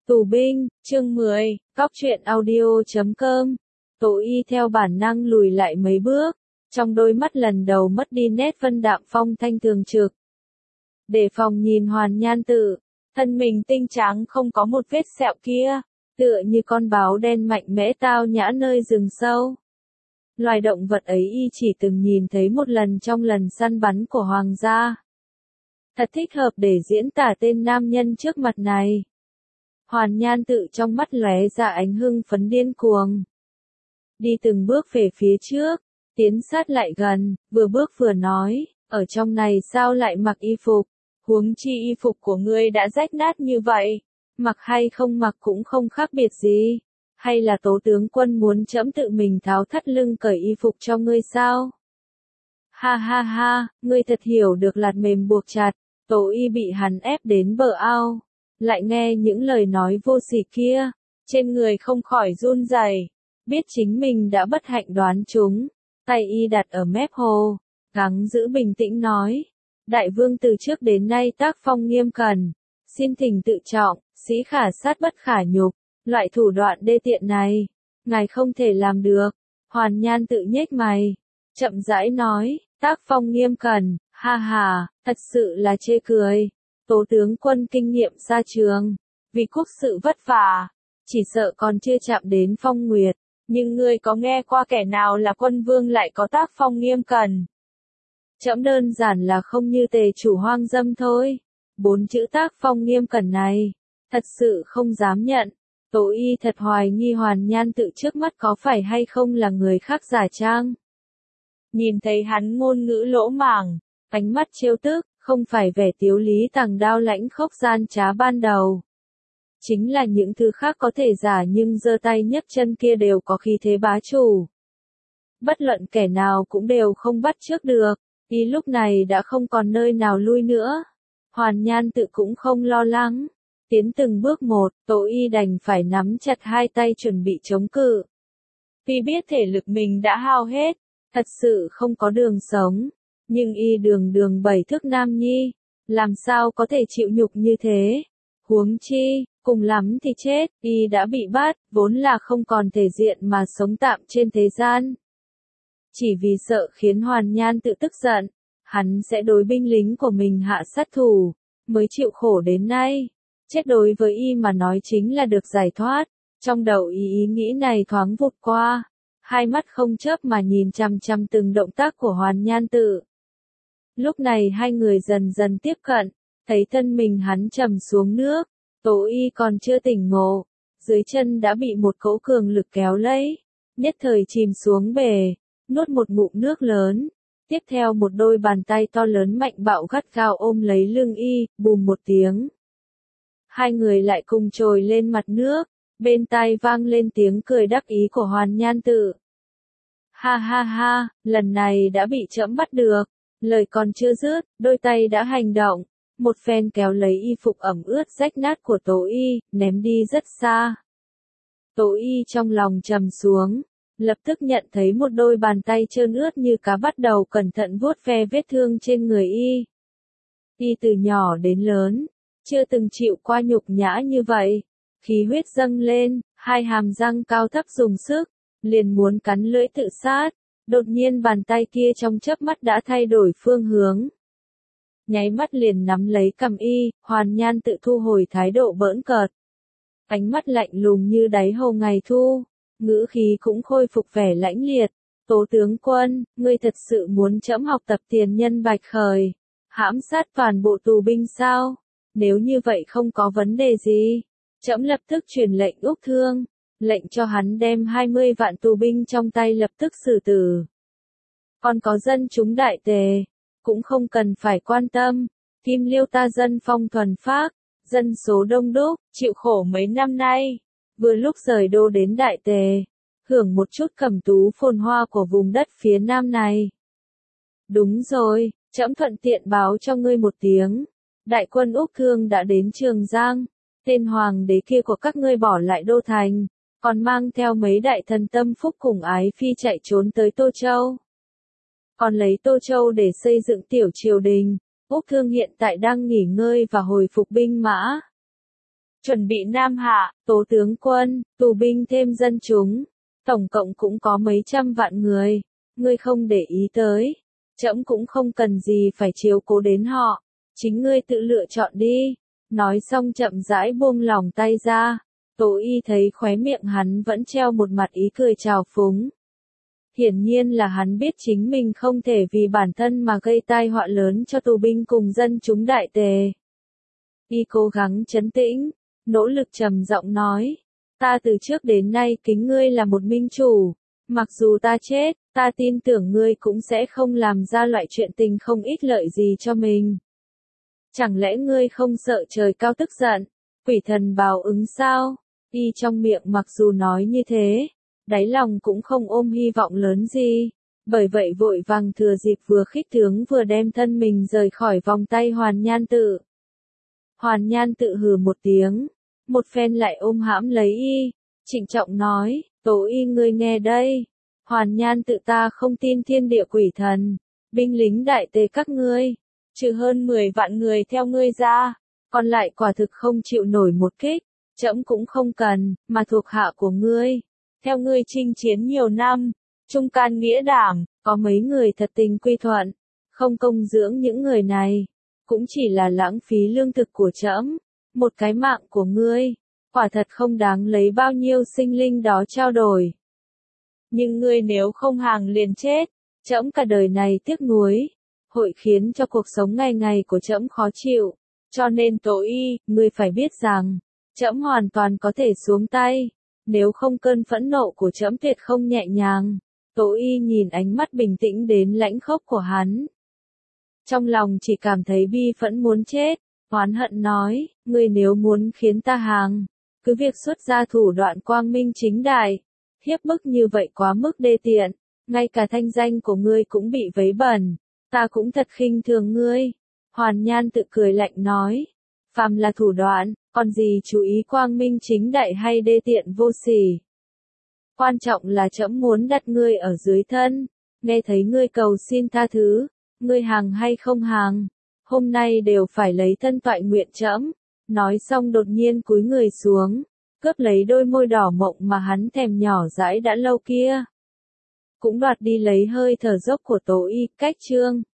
Tù binh, chương 10, Góc truyện audio.com. Tố Y theo bản năng lùi lại mấy bước, trong đôi mắt lần đầu mất đi nét vân đạm phong thanh thường trực. Đề phòng nhìn Hoàn Nhan Tự, thân mình tinh trắng không có một vết sẹo kia, tựa như con báo đen mạnh mẽ tao nhã nơi rừng sâu. Loài động vật ấy y chỉ từng nhìn thấy một lần trong lần săn bắn của hoàng gia. Thật thích hợp để diễn tả tên nam nhân trước mặt này. Hoàn Nhan Tự trong mắt lóe ra ánh hưng phấn điên cuồng. Đi từng bước về phía trước, tiến sát lại gần, vừa bước vừa nói, ở trong này sao lại mặc y phục, huống chi y phục của ngươi đã rách nát như vậy, mặc hay không mặc cũng không khác biệt gì, hay là Tố tướng quân muốn trẫm tự mình tháo thắt lưng cởi y phục cho ngươi sao? Ha ha ha, ngươi thật hiểu được lạt mềm buộc chặt. Tố Y bị hắn ép đến bờ ao, lại nghe những lời nói vô sỉ kia, trên người không khỏi run rẩy, biết chính mình đã bất hạnh đoán trúng, tay y đặt ở mép hồ, gắng giữ bình tĩnh nói, đại vương từ trước đến nay tác phong nghiêm cẩn, xin thỉnh tự trọng, sĩ khả sát bất khả nhục, loại thủ đoạn đê tiện này, ngài không thể làm được. Hoàn Nhan Tự nhếch mày, chậm rãi nói, tác phong nghiêm cẩn, ha ha, thật sự là chê cười. Tố tướng quân kinh nghiệm xa trường, vì quốc sự vất vả, chỉ sợ còn chưa chạm đến phong nguyệt, nhưng ngươi có nghe qua kẻ nào là quân vương lại có tác phong nghiêm cẩn? Trẫm đơn giản là không như Tề chủ hoang dâm thôi. 4 chữ tác phong nghiêm cẩn này, thật sự không dám nhận. Tố Y thật hoài nghi Hoàn Nhan Tự trước mắt có phải hay không là người khác giả trang. Nhìn thấy hắn ngôn ngữ lỗ mãng, ánh mắt trêu tức, không phải vẻ tiếu lý tàng đao lãnh khốc gian trá ban đầu. Chính là những thứ khác có thể giả nhưng giơ tay nhấc chân kia đều có khí thế bá chủ. Bất luận kẻ nào cũng đều không bắt chước được, y lúc này đã không còn nơi nào lui nữa. Hoàn Nhan Tự cũng không lo lắng. Tiến từng bước một, Tố Y đành phải nắm chặt hai tay chuẩn bị chống cự. Vì biết thể lực mình đã hao hết, thật sự không có đường sống. Nhưng y đường đường 7 thước nam nhi, làm sao có thể chịu nhục như thế? Huống chi, cùng lắm thì chết, y đã bị bắt, vốn là không còn thể diện mà sống tạm trên thế gian. Chỉ vì sợ khiến Hoàn Nhan Tự tức giận, hắn sẽ đối binh lính của mình hạ sát thủ, mới chịu khổ đến nay. Chết đối với y mà nói chính là được giải thoát. Trong đầu ý nghĩ này thoáng vụt qua, hai mắt không chớp mà nhìn chằm chằm từng động tác của Hoàn Nhan Tự. Lúc này hai người dần dần tiếp cận, thấy thân mình hắn trầm xuống nước, Tố Y còn chưa tỉnh ngộ, dưới chân đã bị một cỗ cường lực kéo lấy, nhất thời chìm xuống bể, nuốt một ngụm nước lớn, tiếp theo một đôi bàn tay to lớn mạnh bạo gắt gao ôm lấy lưng y, bùm một tiếng. Hai người lại cùng trồi lên mặt nước, bên tai vang lên tiếng cười đắc ý của Hoàn Nhan Tự. Ha ha ha, lần này đã bị trẫm bắt được. Lời còn chưa dứt, đôi tay đã hành động, một phen kéo lấy y phục ẩm ướt rách nát của Tố Y, ném đi rất xa. Tố Y trong lòng trầm xuống, lập tức nhận thấy một đôi bàn tay trơn ướt như cá bắt đầu cẩn thận vuốt ve vết thương trên người y. Y từ nhỏ đến lớn, chưa từng chịu qua nhục nhã như vậy, khí huyết dâng lên, hai hàm răng cao thấp dùng sức, liền muốn cắn lưỡi tự sát. Đột nhiên bàn tay kia trong chớp mắt đã thay đổi phương hướng. Nháy mắt liền nắm lấy cằm y, Hoàn Nhan Tự thu hồi thái độ bỡn cợt. Ánh mắt lạnh lùng như đáy hồ ngày thu, ngữ khí cũng khôi phục vẻ lãnh liệt. Tố tướng quân, ngươi thật sự muốn trẫm học tập tiền nhân Bạch Khởi, hãm sát toàn bộ tù binh sao? Nếu như vậy không có vấn đề gì, trẫm lập tức truyền lệnh Úc Thương. Lệnh cho hắn đem 20 vạn tù binh trong tay lập tức xử tử. Còn có dân chúng Đại Tề, cũng không cần phải quan tâm, Kim Liêu ta dân phong thuần phác, dân số đông đúc, chịu khổ mấy năm nay, vừa lúc rời đô đến Đại Tề, hưởng một chút cẩm tú phồn hoa của vùng đất phía nam này. Đúng rồi, trẫm thuận tiện báo cho ngươi một tiếng, đại quân Úc Thương đã đến Trường Giang, tên hoàng đế kia của các ngươi bỏ lại đô thành. Còn mang theo mấy đại thần tâm phúc cùng ái phi chạy trốn tới Tô Châu. Còn lấy Tô Châu để xây dựng tiểu triều đình, Úc Thương hiện tại đang nghỉ ngơi và hồi phục binh mã. chuẩn bị Nam Hạ, tố tướng quân, tù binh thêm dân chúng, tổng cộng cũng có mấy trăm vạn người, ngươi không để ý tới, trẫm cũng không cần gì phải chiếu cố đến họ, chính ngươi tự lựa chọn đi. Nói xong chậm rãi buông lỏng tay ra, Tố Y thấy khóe miệng hắn vẫn treo một mặt ý cười trào phúng. Hiển nhiên là hắn biết chính mình không thể vì bản thân mà gây tai họa lớn cho tù binh cùng dân chúng Đại Tề. Y cố gắng trấn tĩnh, nỗ lực trầm giọng nói, ta từ trước đến nay kính ngươi là một minh chủ, mặc dù ta chết, ta tin tưởng ngươi cũng sẽ không làm ra loại chuyện tình không ích lợi gì cho mình. Chẳng lẽ ngươi không sợ trời cao tức giận, quỷ thần báo ứng sao? Y trong miệng mặc dù nói như thế, đáy lòng cũng không ôm hy vọng lớn gì, bởi vậy vội vàng thừa dịp vừa khích tướng vừa đem thân mình rời khỏi vòng tay Hoàn Nhan Tự. Hoàn Nhan Tự hừ một tiếng, một phen lại ôm hãm lấy Y, trịnh trọng nói, Tố Y ngươi nghe đây, Hoàn Nhan Tự ta không tin thiên địa quỷ thần, binh lính Đại Tề các ngươi, trừ hơn 10 vạn người theo ngươi ra, còn lại quả thực không chịu nổi một kích, trẫm cũng không cần, mà thuộc hạ của ngươi, theo ngươi chinh chiến nhiều năm, trung can nghĩa đảm, có mấy người thật tình quy thuận, không công dưỡng những người này, cũng chỉ là lãng phí lương thực của trẫm, một cái mạng của ngươi, quả thật không đáng lấy bao nhiêu sinh linh đó trao đổi. Nhưng ngươi nếu không hàng liền chết, trẫm cả đời này tiếc nuối, hội khiến cho cuộc sống ngày ngày của trẫm khó chịu, cho nên Tố Y, ngươi phải biết rằng, trẫm hoàn toàn có thể xuống tay, nếu không cơn phẫn nộ của trẫm tuyệt không nhẹ nhàng. Tố Y nhìn ánh mắt bình tĩnh đến lãnh khốc của hắn, trong lòng chỉ cảm thấy bi phẫn muốn chết, oán hận nói, ngươi nếu muốn khiến ta hàng, cứ việc xuất ra thủ đoạn quang minh chính đại, hiếp bức như vậy quá mức đê tiện, ngay cả thanh danh của ngươi cũng bị vấy bẩn, ta cũng thật khinh thường ngươi. Hoàn Nhan Tự cười lạnh nói, phàm là thủ đoạn, còn gì chú ý quang minh chính đại hay đê tiện vô sỉ. Quan trọng là trẫm muốn đặt ngươi ở dưới thân, nghe thấy ngươi cầu xin tha thứ, ngươi hàng hay không hàng, hôm nay đều phải lấy thân toại nguyện trẫm. Nói xong đột nhiên cúi người xuống, cướp lấy đôi môi đỏ mộng mà hắn thèm nhỏ dãi đã lâu kia. Cũng đoạt đi lấy hơi thở dốc của Tố Y, cách chương.